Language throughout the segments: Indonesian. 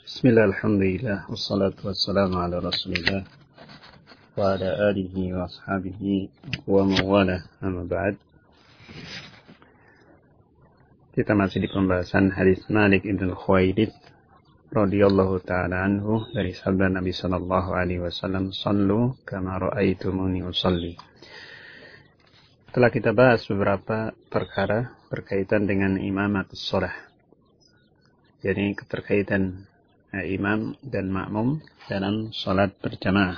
Bismillah, alhamdulillah, wassalatu wassalamu ala rasulillah wa ala alihi wa ashabihi wa mawala, amma ba'd. Kita masih di pembahasan hadis Malik ibn Khuwailid radhiyallahu ta'ala anhu dari sabda Nabi sallallahu alaihi wasallam, "Shallu kama ra'aitumuni usalli." Telah kita bahas beberapa perkara berkaitan dengan imamatus shalah. Jadi keterkaitan imam dan makmum dalam salat berjamaah.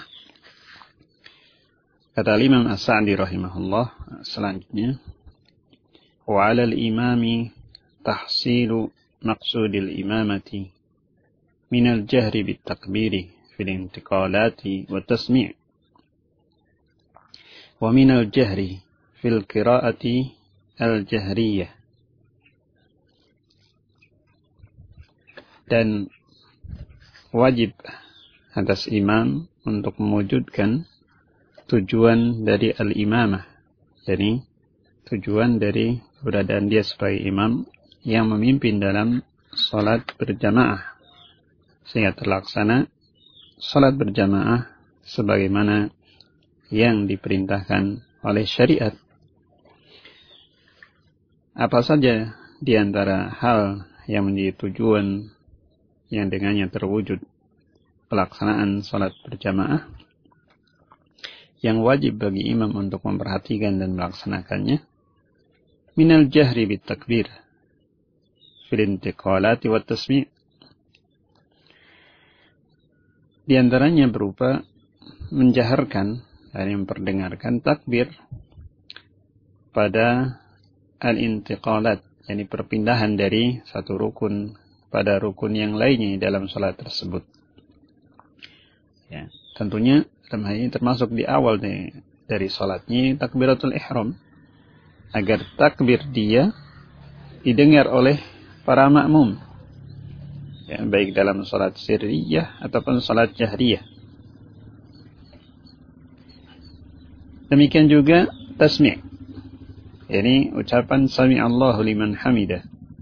Kata Imam As-Sa'di rahimahullah selanjutnya, wa 'alal imami tahsilu maqsudil imamati minal jahri bit takbiri fil intiqalati wa tasmi' wa minal jahri fil qira'ati al jahriyah. Dan wajib atas imam untuk mewujudkan tujuan dari al-imamah. Jadi tujuan dari keberadaan dia sebagai imam yang memimpin dalam salat berjamaah, sehingga terlaksana salat berjamaah sebagaimana yang diperintahkan oleh syariat. Apa saja di antara hal yang menjadi tujuan yang dengannya terwujud pelaksanaan salat berjamaah yang wajib bagi imam untuk memperhatikan dan melaksanakannya? Minal jahri bit takbir fil intiqalati wat tasmi'. Di antaranya berupa menjaharkan dan memperdengarkan takbir pada al-intiqalat, yakni perpindahan dari satu rukun pada rukun yang lainnya dalam salat tersebut. Ya, tentunya dalam hal ini termasuk di awal dari salatnya takbiratul ihram, agar takbir dia didengar oleh para makmum, ya, baik dalam salat sirriyah ataupun salat jahriyah. Demikian juga tasmi', yakni ucapan sami Allahu liman hamidah,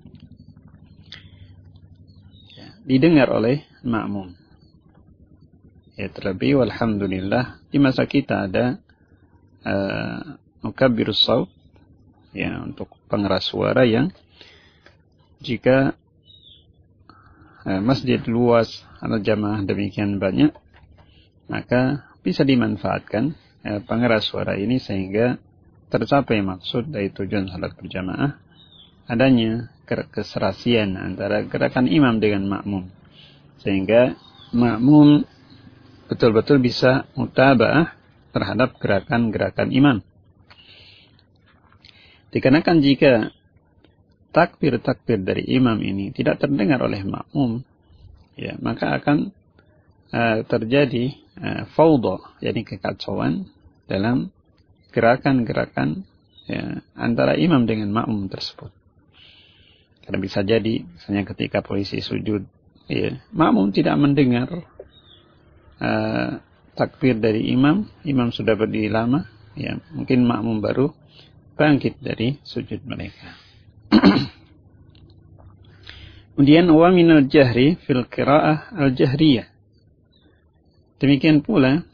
didengar oleh makmum. Ya, terlebih walhamdulillah di masa kita ada mukabbirus shaut, ya, untuk pengeras suara yang jika masjid luas atau jamaah demikian banyak, maka bisa dimanfaatkan pengeras suara ini sehingga tercapai maksud dari tujuan salat berjamaah, adanya keserasian antara gerakan imam dengan makmum, sehingga makmum betul-betul bisa mutaba'ah terhadap gerakan-gerakan imam. Dikarenakan jika takbir-takbir dari imam ini tidak terdengar oleh makmum, ya, maka akan terjadi fawdha, yakni kekacauan dalam gerakan-gerakan, ya, antara imam dengan makmum tersebut. Karena bisa jadi, misalnya ketika posisi sujud, ya, makmum tidak mendengar takbir dari imam sudah berdiri lama, ya, mungkin makmum baru bangkit dari sujud mereka. Kemudian wa minal jahri fil qira'ah al jahriyah. Demikian pula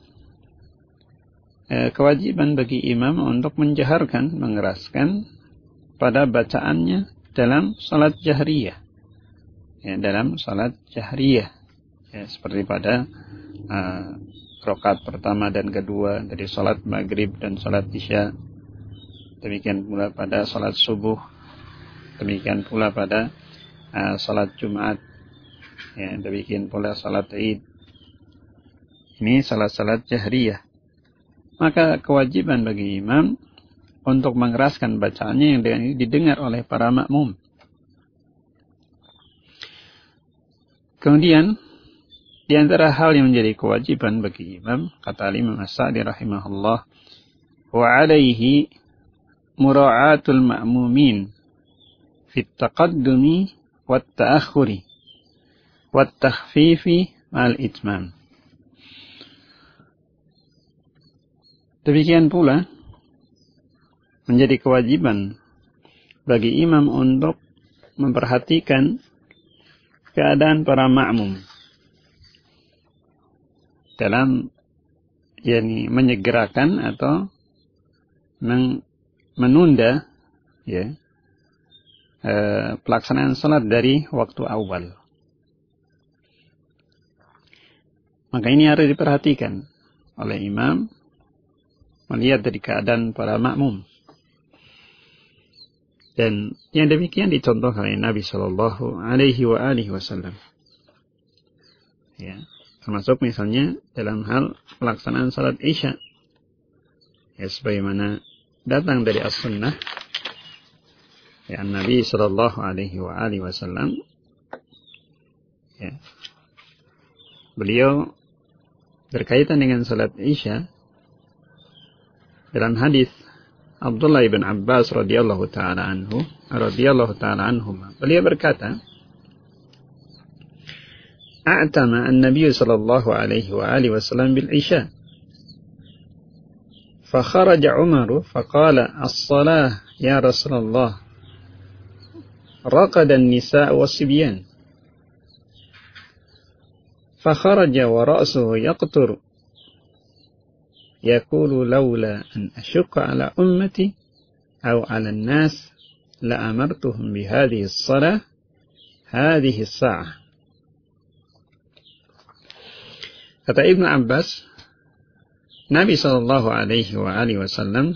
kewajiban bagi imam untuk menjaharkan, mengeraskan pada bacaannya dalam salat jahriyah, ya, dalam salat jahriyah, ya, seperti pada rakaat pertama dan kedua dari salat maghrib dan salat isya. Demikian pula pada salat subuh, demikian pula pada salat Jumat, ya, demikian pula salat Id. Ini salat-salat jahriyah. Maka kewajiban bagi imam untuk mengeraskan bacaannya yang didengar oleh para makmum. Kemudian di antara hal yang menjadi kewajiban bagi imam, kata Imam As-Sa'di rahimahullah, wa 'alaihi mura'atul ma'mumin fit taqaddumi wat ta'akhuri wat takhfifi ma'al itmam. Demikian pula menjadi kewajiban bagi imam untuk memperhatikan keadaan para makmum, dalam menyegerakan atau menunda pelaksanaan salat dari waktu awal. Maka ini harus diperhatikan oleh imam, melihat dari keadaan para makmum. Dan yang demikian dicontohkan oleh Nabi Shallallahu Alaihi Wasallam. Ya, termasuk misalnya dalam hal pelaksanaan salat Isya. Ya, sebagaimana datang dari as-sunnah, ya, Nabi Shallallahu Alaihi Wasallam, ya, beliau berkaitan dengan salat Isya dalam hadis Abdullah ibn Abbas radhiyallahu taala anhu, beliau berkata, "A'tama an-nabiy sallallahu alaihi wasallam bil Isya. Fa kharaja Umar fa qala as-salah ya Rasulullah. Raqada an-nisa' was-sibyan. Fa kharaja wa ra'suhu yaqtur. يقول لولا أن أشق على أمتي أو على الناس لأمرتهم بهذه الصلاة هذه الساعة." Kata Ibnu Abbas, Nabi Shallallahu Alaihi Wasallam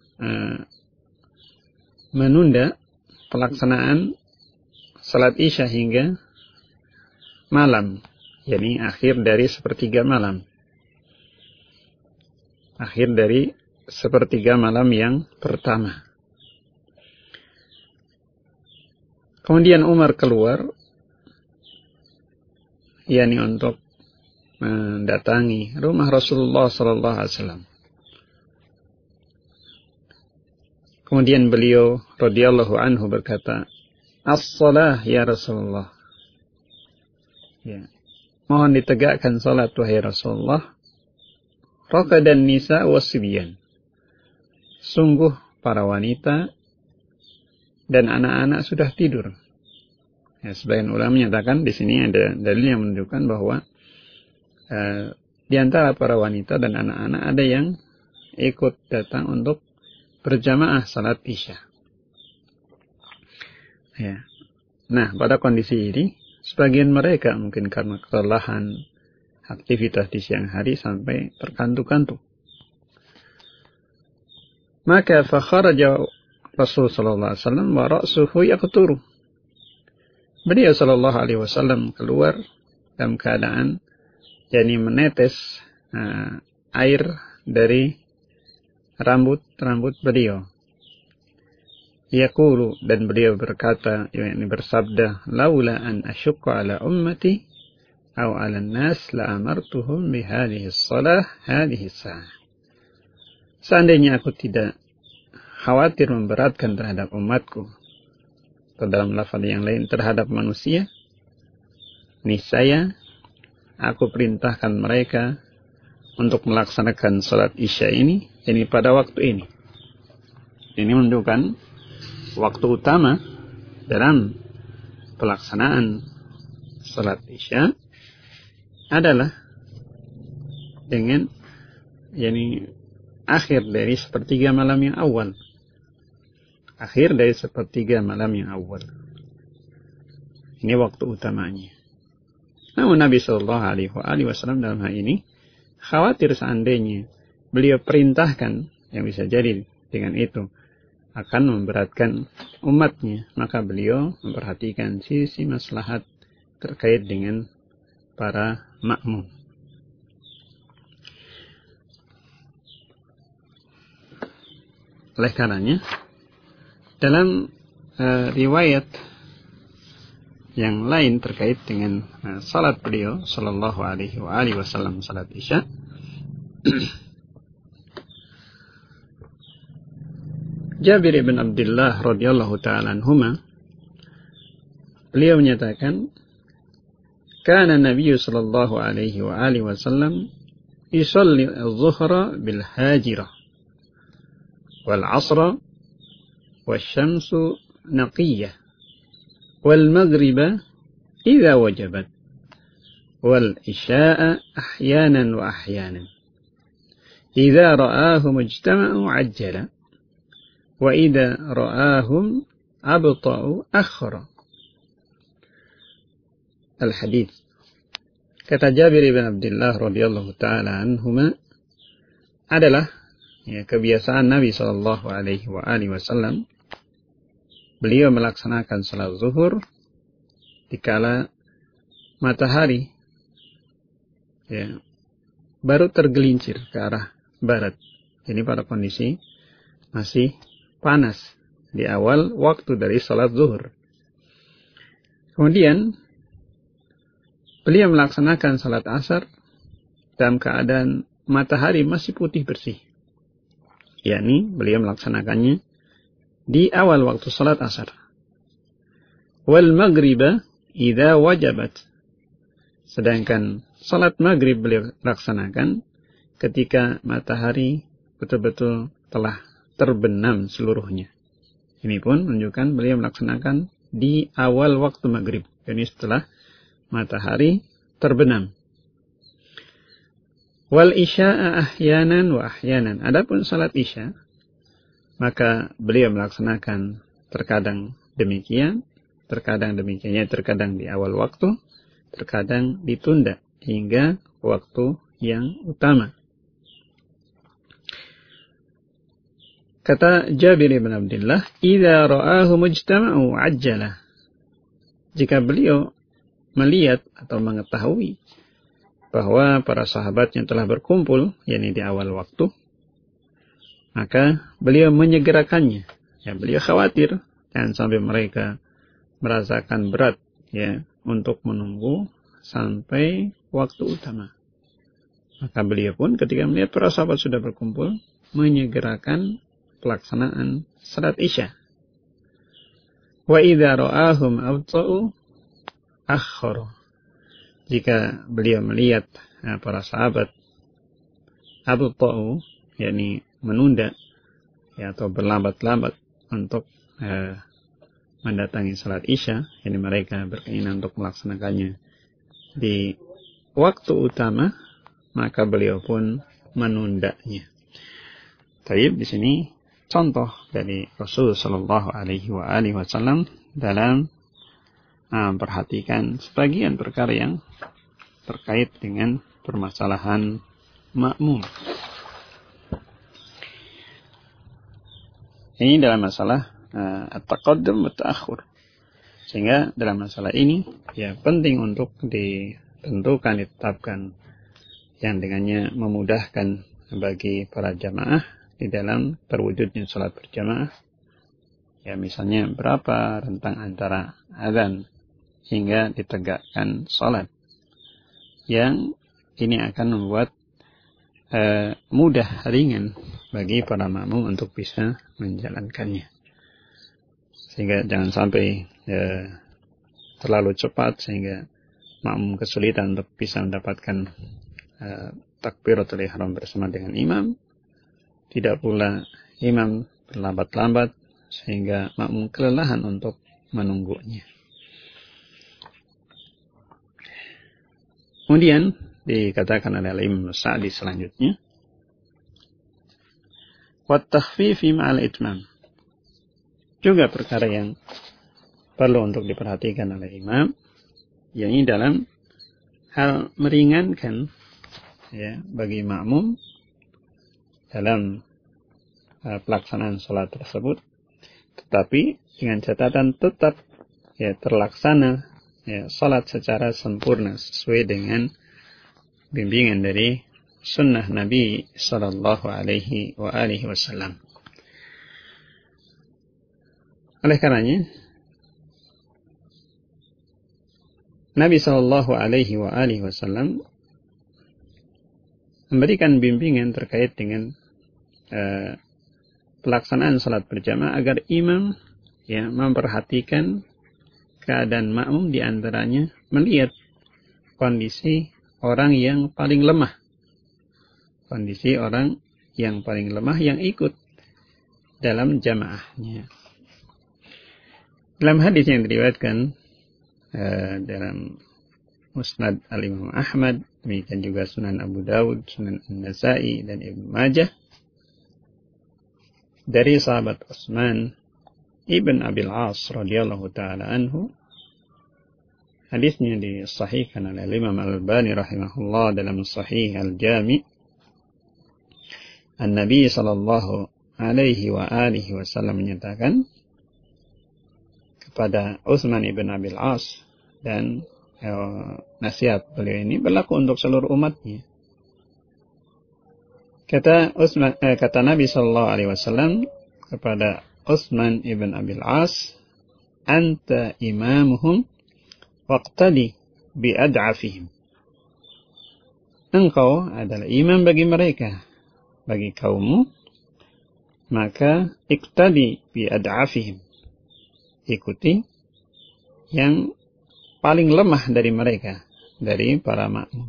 menunda pelaksanaan salat Isya hingga malam, yakni akhir dari sepertiga malam. Akhir dari sepertiga malam yang pertama. Kemudian Umar keluar, yakni untuk mendatangi rumah Rasulullah sallallahu alaihi wasallam. Kemudian beliau radhiyallahu anhu berkata, "As-salah ya Rasulullah." Ya. Mohon ditegakkan salat wahai Rasulullah. Raqadan nisa was-sibyan. Sungguh para wanita dan anak-anak sudah tidur. Ya, sebagian ulama menyatakan di sini ada dalil yang menunjukkan bahwa di antara para wanita dan anak-anak ada yang ikut datang untuk berjamaah salat Isya. Ya. Nah, pada kondisi ini sebagian mereka mungkin karena kelelahan aktivitas di siang hari sampai terkantuk-kantuk. Maka fakharaja Rasul sallallahu alaihi wasallam wa ra'suhu yaqturu. Beliau sallallahu alaihi wasallam keluar dalam keadaan yakni menetes air dari rambut beliau. Yaqulu, dan beliau berkata, yakni bersabda, "Laula an asyqa ala ummati أو على الناس لأمرتهم بهذه الصلاة هذه الساعة." Seandainya aku tidak khawatir memberatkan terhadap umatku, atau dalam lafaz yang lain terhadap manusia, niscaya aku perintahkan mereka untuk melaksanakan salat Isya ini pada waktu ini. Ini menunjukkan waktu utama dalam pelaksanaan salat Isya adalah dengan akhir dari sepertiga malam yang awal. Akhir dari sepertiga malam yang awal. Ini waktu utamanya. Namun Nabi Shallallahu Alaihi Wasallam dalam hal ini khawatir seandainya beliau perintahkan, yang bisa jadi dengan itu akan memberatkan umatnya, maka beliau memperhatikan sisi maslahat terkait dengan para makmum. Oleh karenanya, dalam riwayat yang lain terkait dengan salat beliau sallallahu alaihi wasallam, salat Isya, Jabir bin Abdullah radhiyallahu taala anhuma, beliau menyatakan, "Kana Nabi sallallahu alaihi wasallam yusalli adh-dhuhra bil hajirah wal 'asra wasyamsu naqiyah wal maghriba idza wajabat wal isya'a ahyanan wa ahyanan. Idza ra'ahum ijtama'u ajjala wa idza ra'ahum abta'u akhara. Al-hadits. Kata Jabir bin Abdullah radhiyallahu taala anhuma, adalah kebiasaan Nabi sallallahu alaihi wasallam, beliau melaksanakan salat zuhur dikala matahari baru tergelincir ke arah barat. Ini pada kondisi masih panas di awal waktu dari salat zuhur. Kemudian beliau melaksanakan salat asar dalam keadaan matahari masih putih bersih. Yakni beliau melaksanakannya di awal waktu salat asar. Wal maghriba idza wajabat. Sedangkan salat maghrib beliau laksanakan ketika matahari betul-betul telah terbenam seluruhnya. Ini pun menunjukkan beliau melaksanakan di awal waktu maghrib. Ini setelah matahari terbenam. Wal isya'a ahyanan wa ahyanan. Adapun salat isya, maka beliau melaksanakan terkadang demikian, terkadang demikiannya, terkadang di awal waktu, terkadang ditunda hingga waktu yang utama. Kata Jabir bin Abdullah, "Idza ra'ahu mujtama'u ajjala." Jika beliau melihat atau mengetahui bahwa para sahabatnya telah berkumpul, yakni di awal waktu, maka beliau menyegerakannya. Beliau khawatir dan sampai mereka merasakan berat untuk menunggu sampai waktu utama. Maka beliau pun ketika melihat para sahabat sudah berkumpul, menyegerakan pelaksanaan salat isya. Wa idza ra'ahum abta'u akhara. Jika beliau melihat para sahabat abta'u, yakni menunda atau berlambat-lambat untuk mendatangi salat isya, yakni mereka berkeinginan untuk melaksanakannya di waktu utama, maka beliau pun menundanya. Taib, di sini contoh dari Rasul sallallahu alaihi wasallam dalam perhatikan sebagian perkara yang terkait dengan permasalahan makmum. Ini dalam masalah at-taqaddum wa ta'akhur. Sehingga dalam masalah ini penting untuk ditentukan, ditetapkan yang dengannya memudahkan bagi para jamaah di dalam terwujudnya salat berjamaah. Misalnya berapa rentang antara azan hingga ditegakkan salat. Yang ini akan membuat mudah, ringan bagi para makmum untuk bisa menjalankannya. Sehingga jangan sampai terlalu cepat sehingga makmum kesulitan untuk bisa mendapatkan takbiratul ihram bersama dengan imam. Tidak pula imam berlambat-lambat sehingga makmum kelelahan untuk menunggunya. Kemudian dikatakan oleh Imam Sa'di selanjutnya, wa takhfifi ma'al itmam. Juga perkara yang perlu untuk diperhatikan oleh imam, yakni dalam hal meringankan bagi makmum dalam pelaksanaan salat tersebut, tetapi dengan catatan tetap terlaksana salat secara sempurna sesuai dengan bimbingan dari sunnah Nabi sallallahu alaihi wasallam. Oleh karenanya Nabi sallallahu alaihi wasallam memberikan bimbingan terkait dengan pelaksanaan salat berjamaah agar imam memperhatikan keadaan makmum, di antaranya melihat kondisi orang yang paling lemah. Kondisi orang yang paling lemah yang ikut dalam jamaahnya. Dalam hadis yang diriwayatkan dalam Musnad Al-Imam Ahmad, demikian juga Sunan Abu Dawud, Sunan An-Nasa'i, dan Ibnu Majah, dari sahabat Utsman ibn Abil As radhiyallahu ta'ala anhu. Hadisnya disahihkan oleh Imam Al-Albani rahimahullah dalam Sahih Al-Jami'. An-Nabi sallallahu alaihi wa alihi wasallam menyatakan kepada Utsman ibn Abil As, dan nasihat beliau ini berlaku untuk seluruh umatnya. Kata Nabi sallallahu alaihi wasallam kepada Utsman ibn Abil As, "Anta imamuhum waqtadi bi'ad'afihim." Engkau adalah imam bagi mereka, bagi kaummu, maka iqtadi bi'ad'afihim, ikuti yang paling lemah dari mereka, dari para makmum.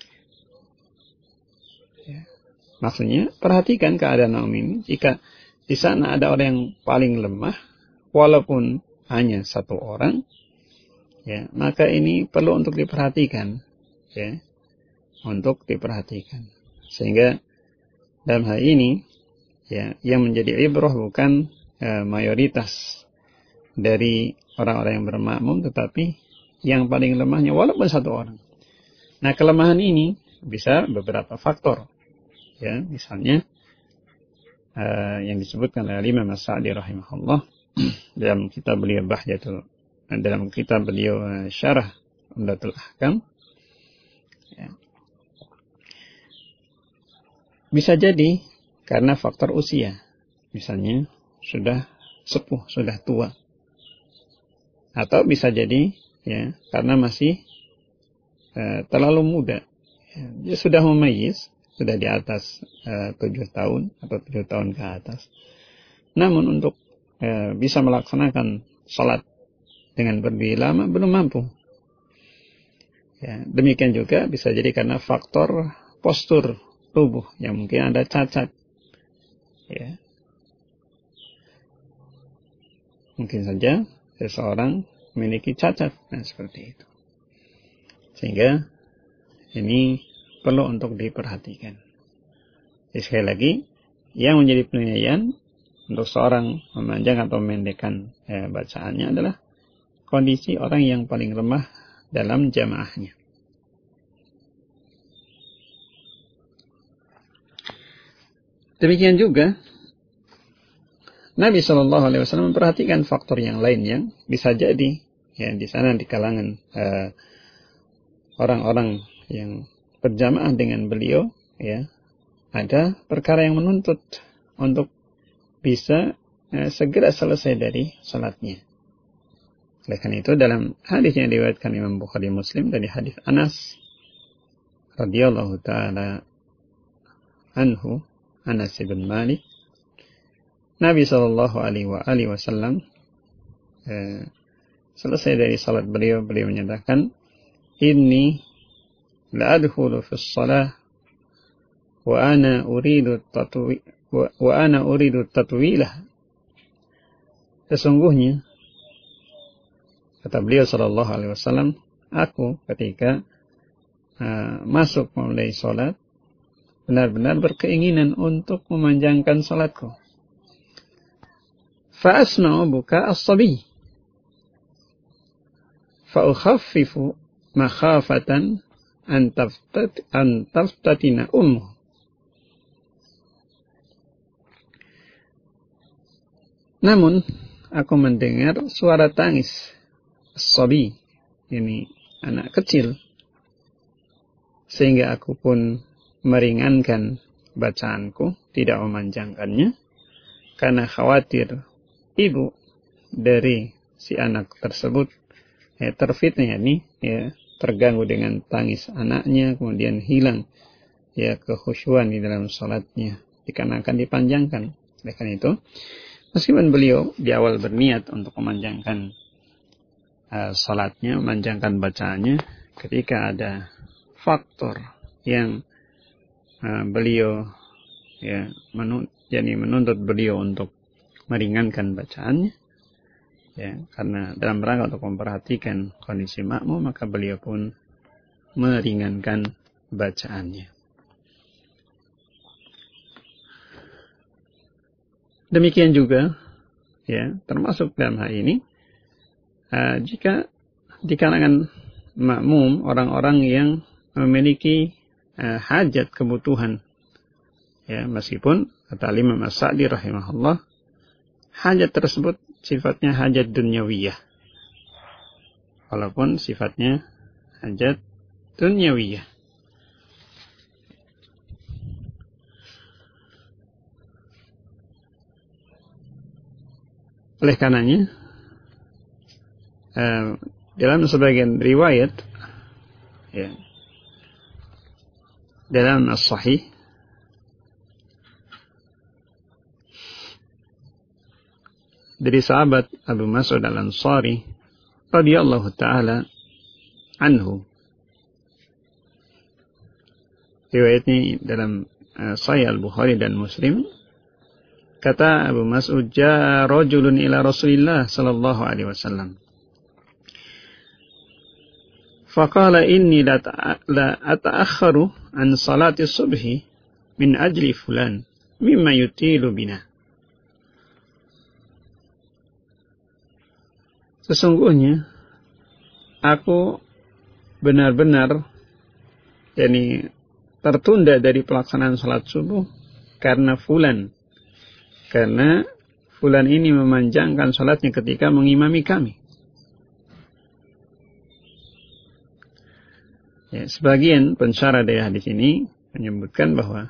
Ya. Maksudnya, perhatikan keadaan makmum ini. Jika di sana ada orang yang paling lemah, walaupun hanya satu orang, ya, maka ini perlu untuk diperhatikan, ya, untuk diperhatikan. Sehingga dalam hal ini, ya, yang menjadi ibrah bukan mayoritas dari orang-orang yang bermakmum, tetapi yang paling lemahnya walaupun satu orang. Nah, kelemahan ini bisa beberapa faktor, ya, misalnya yang disebutkan oleh Imam As-Sa'di rahimahullah dalam kitab beliau Syarah Umdatul Ahkam, ya. Bisa jadi karena faktor usia, misalnya sudah sepuh, sudah tua, atau bisa jadi, ya, karena masih terlalu muda, ya, dia sudah mumayyiz, sudah di atas 7 tahun atau 7 tahun ke atas. Namun untuk bisa melaksanakan salat dengan berdiri lama belum mampu. Ya, demikian juga bisa jadi karena faktor postur tubuh yang mungkin ada cacat. Ya. Mungkin saja seseorang memiliki cacat, nah seperti itu. Sehingga ini perlu untuk diperhatikan. Jadi sekali lagi, yang menjadi penilaian untuk seorang memanjang atau memendekkan bacaannya adalah kondisi orang yang paling lemah dalam jamaahnya. Demikian juga Nabi SAW memperhatikan faktor yang lain yang bisa jadi, ya, di sana di kalangan orang-orang yang berjamaah dengan beliau, ya, ada perkara yang menuntut untuk bisa segera selesai dari salatnya. Oleh karena itu dalam hadis yang diriwayatkan Imam Bukhari Muslim dari hadis Anas radhiyallahu taala anhu, Anas bin Malik, Nabi sallallahu alaihi wasallam selesai dari salat beliau menyatakan, "Inni la adkhulu fi shalah wa ana uridu tatwilah." Sesungguhnya, kata beliau sallallahu alaihi wasallam, aku ketika masuk memulai salat benar-benar berkeinginan untuk memanjangkan salatku. Fa asma'u buka as-sabi fa ukhaffifu makhafatan an taftatina ummu. Namun aku mendengar suara tangis as-sabi, ini anak kecil, sehingga aku pun meringankan bacaanku, tidak memanjangkannya, karena khawatir ibu dari si anak tersebut terfitnah, terganggu dengan tangis anaknya, kemudian hilang kekhusyuan di dalam salatnya dikarenakan dipanjangkan. Oleh karena itu, meskipun beliau di awal berniat untuk memanjangkan salatnya, memanjangkan bacaannya, ketika ada faktor yang beliau menuntut beliau untuk meringankan bacaannya, karena dalam rangka untuk memperhatikan kondisi makmum, maka beliau pun meringankan bacaannya. Demikian juga, ya, termasuk dalam hal ini, jika di kalangan makmum orang-orang yang memiliki hajat kebutuhan, ya, meskipun kata Imam As-Sa'di rahimahullah, hajat tersebut sifatnya hajat dunyawiyah, walaupun sifatnya hajat dunyawiyah. Oleh karenanya, dalam sebagian riwayat, ya, dalam As-Sahih, dari sahabat Abu Mas'ud Al-Ansari radhiyallahu taala anhu, riwayatnya dalam Sahih Al-Bukhari dan Muslim, kata Abu Mas'ud, "Ja'a rajulun ila Rasulillah sallallahu alaihi wasallam. Faqala inni la ata'akhkharu an salati subhi min ajli fulan mimma yutilu bina." Sesungguhnya aku benar-benar tertunda dari pelaksanaan salat subuh karena fulan. Karena fulan ini memanjangkan salatnya ketika mengimami kami. Ya, sebagian pensyarah dari hadis ini menyebutkan bahwa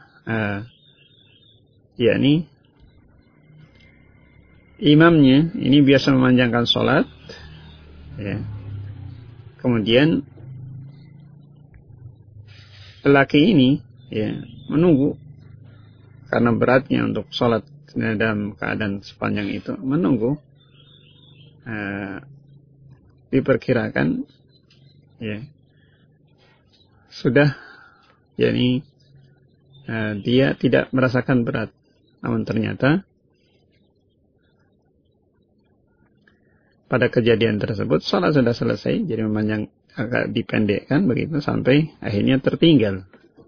imamnya ini biasa memanjangkan salat, ya. Kemudian lelaki ini, ya, menunggu karena beratnya untuk salat dalam keadaan sepanjang itu, menunggu, diperkirakan, ya, sudah, dia tidak merasakan berat, namun ternyata pada kejadian tersebut salat sudah selesai, jadi memanjang, agak dipendekkan begitu sampai akhirnya tertinggal.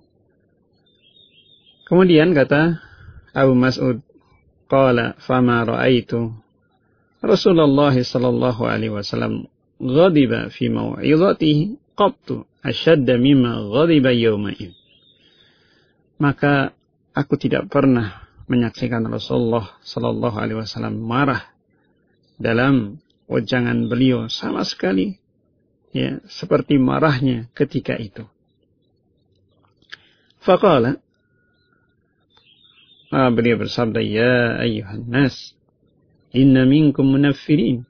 Kemudian kata Abu Mas'ud, qala fama ra'aitu Rasulullah sallallahu alaihi wasallam ghadiba fi mau'izatihi qattu ashadda mimma ghadiba yawma'in. Maka aku tidak pernah menyaksikan Rasulullah sallallahu alaihi wasallam marah dalam wejangan beliau sama sekali, ya, seperti marahnya ketika itu. Faqala, beliau bersabda, ya ayyuhan nas, inna minkum munaffirin.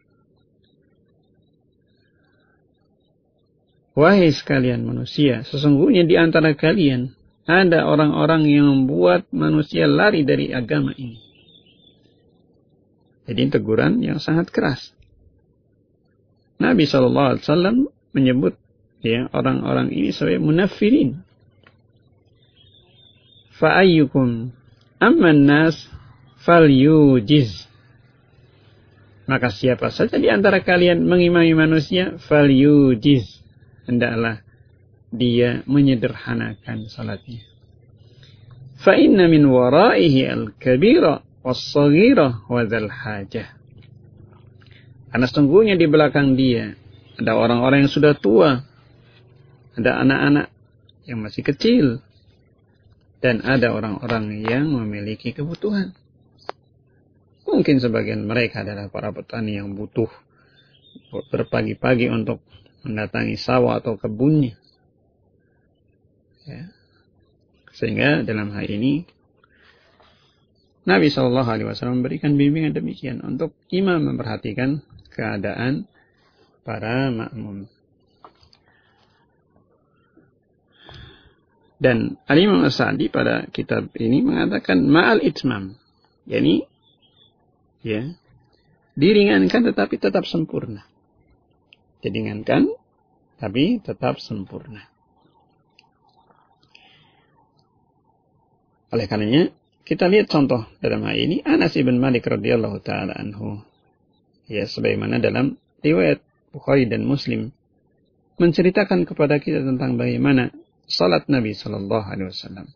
Wahai sekalian manusia, sesungguhnya di antara kalian ada orang-orang yang membuat manusia lari dari agama ini. Jadi teguran yang sangat keras. Nabi SAW menyebut, ya, orang-orang ini sebagai munaffirin. Fa'ayyukum amman nas falyujiz. Maka siapa saja di antara kalian mengimami manusia, falyujiz, hendaklah dia menyederhanakan salatnya. Fa inna min waraihi al-kabira was-saghira wa dzal hajah. Karena sungguhnya di belakang dia ada orang-orang yang sudah tua, ada anak-anak yang masih kecil, dan ada orang-orang yang memiliki kebutuhan. Mungkin sebagian mereka adalah para petani yang butuh berpagi-pagi untuk mendatangi sawah atau kebunnya. Ya. Sehingga dalam hal ini Nabi SAW memberikan bimbingan demikian untuk imam memperhatikan keadaan para makmum. Dan Al-Imam As-Sa'di pada kitab ini mengatakan ma'al itmam, yakni, ya, diringankan tetapi tetap sempurna. Diringankan tapi tetap sempurna. Oleh karenanya kita lihat contoh dalam hal ini Anas ibn Malik radhiyallahu taala anhu, ya, sebagaimana dalam riwayat Bukhari dan Muslim, menceritakan kepada kita tentang bagaimana salat Nabi sallallahu alaihi wasallam.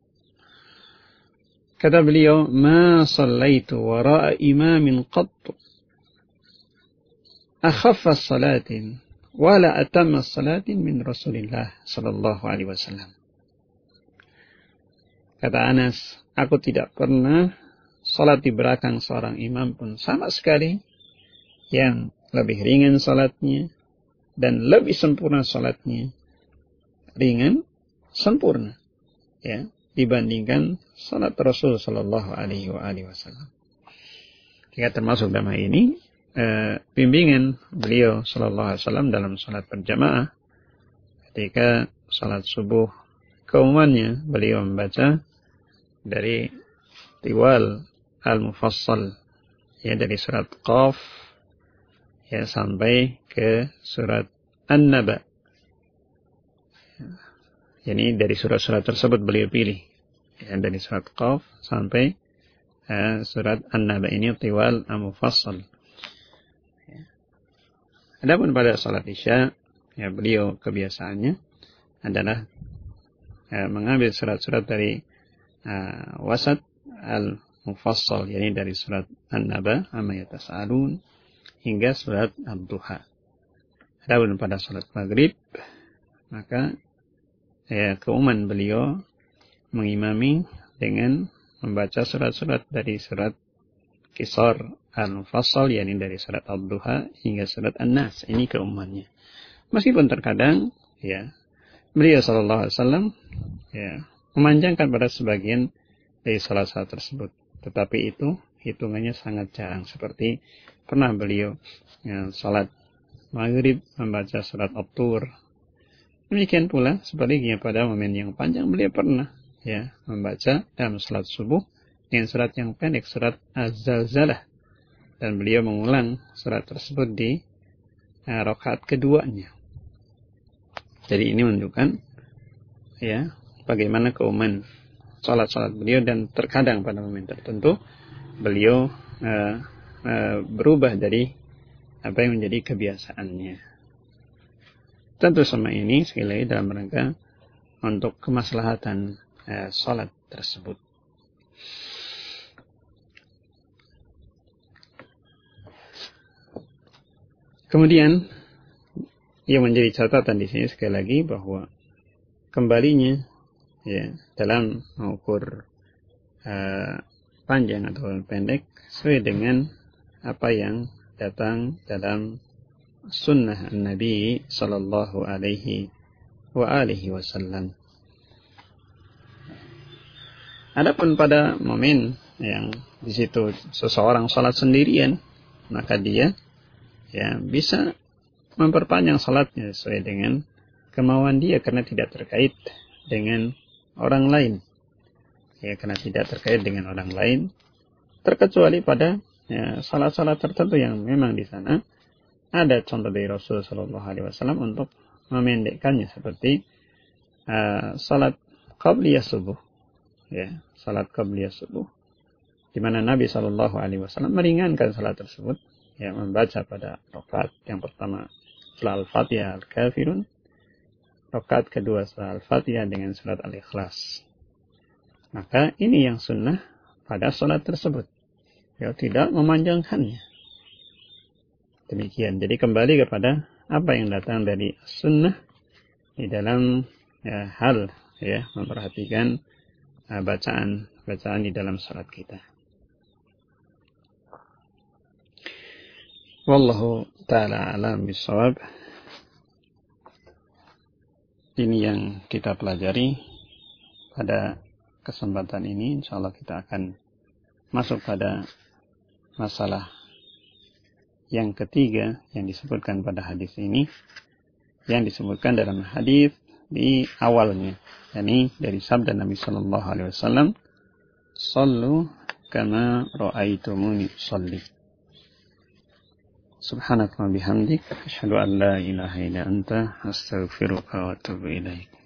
Kata beliau, "Ma shallaitu wara'a imamin qattu akhaffa salatin wala atamma salatin min Rasulillah sallallahu alaihi wasallam." Kata Anas, aku tidak pernah salat di belakang seorang imam pun sama sekali yang lebih ringan salatnya dan lebih sempurna salatnya. Ringan, sempurna, ya, dibandingkan salat Rasul sallallahu alaihi wasallam. Jika termasuk dalam ini bimbingan beliau sallallahu alaihi wasallam dalam salat berjamaah, ketika salat subuh keumumannya beliau membaca dari Tiwal Al-Mufassal, ya, dari surat Qaf, ya, sampai ke surat An-Naba. Jadi dari surat-surat tersebut beliau pilih, ya, dari surat Qaf sampai surat An-Naba, ini Tiwal Al-Mufassal. Ya. Adapun pada salat Isya, ya, beliau kebiasaannya adalah mengambil surat-surat dari Wasat Al-Mufassal, yakni dari surat An-Naba, Amma Yatas'alun, hingga surat Ad-Duha. Adapun pada salat Maghrib, maka ya, keumuman beliau mengimami dengan membaca surat-surat dari surat Qisar Al-Mufassal, yakni dari surat Ad-Duha hingga surat An-Nas. Ini keumumannya. Meskipun terkadang, ya, beliau sallallahu alaihi wasallam, ya, memanjangkan pada sebagian dari salat-salat tersebut, tetapi itu hitungannya sangat jarang. Seperti pernah beliau, ya, salat Maghrib membaca surat At-Tur. Demikian pula sebaliknya pada momen yang panjang beliau pernah, ya, membaca dalam salat subuh dengan surat yang pendek, surat Az-Zalzalah, dan beliau mengulang surat tersebut di rakaat keduanya. Jadi ini menunjukkan, ya, bagaimana keumuman salat-salat beliau, dan terkadang pada momen tertentu beliau berubah dari apa yang menjadi kebiasaannya. Tentu semua ini sekali lagi dalam rangka untuk kemaslahatan salat tersebut. Kemudian yang menjadi catatan di sini sekali lagi bahwa kembalinya, ya, dalam mengukur panjang atau pendek sesuai dengan apa yang datang dalam sunnah Nabi sallallahu alaihi wa alihi wasallam. Adapun pada momen yang di situ seseorang salat sendirian, maka dia, ya, bisa memperpanjang salatnya sesuai dengan kemauan dia karena tidak terkait dengan orang lain. Ya, karena tidak terkait dengan orang lain, terkecuali pada, ya, salat-salat tertentu yang memang di sana ada contoh dari Rasulullah sallallahu alaihi wasallam untuk memendekkannya, seperti salat qabliyah subuh, ya, salat qabliyah subuh, di mana Nabi sallallahu alaihi wasallam meringankan salat tersebut, ya, membaca pada rakaat yang pertama surah Al-Fatihah Al-Kafirun, rakaat kedua surah Al-Fatihah dengan surat Al-Ikhlas. Maka ini yang sunnah pada salat tersebut, ya, tidak memanjangkannya. Demikian. Jadi kembali kepada apa yang datang dari sunnah di dalam, ya, hal, ya, memperhatikan bacaan di dalam salat kita. Wallahu ta'ala alam bisawab. Ini yang kita pelajari pada kesempatan ini. Insyaallah kita akan masuk pada masalah yang ketiga yang disebutkan pada hadis ini, yang disebutkan dalam hadis di awalnya, yakni dari sabda Nabi sallallahu alaihi wasallam, "Shallu kama ra'aitumuni usalli." Subhanaka wa bihamdik, asyhadu an la ilaha illa anta, astaghfiruka wa atubu ilaik.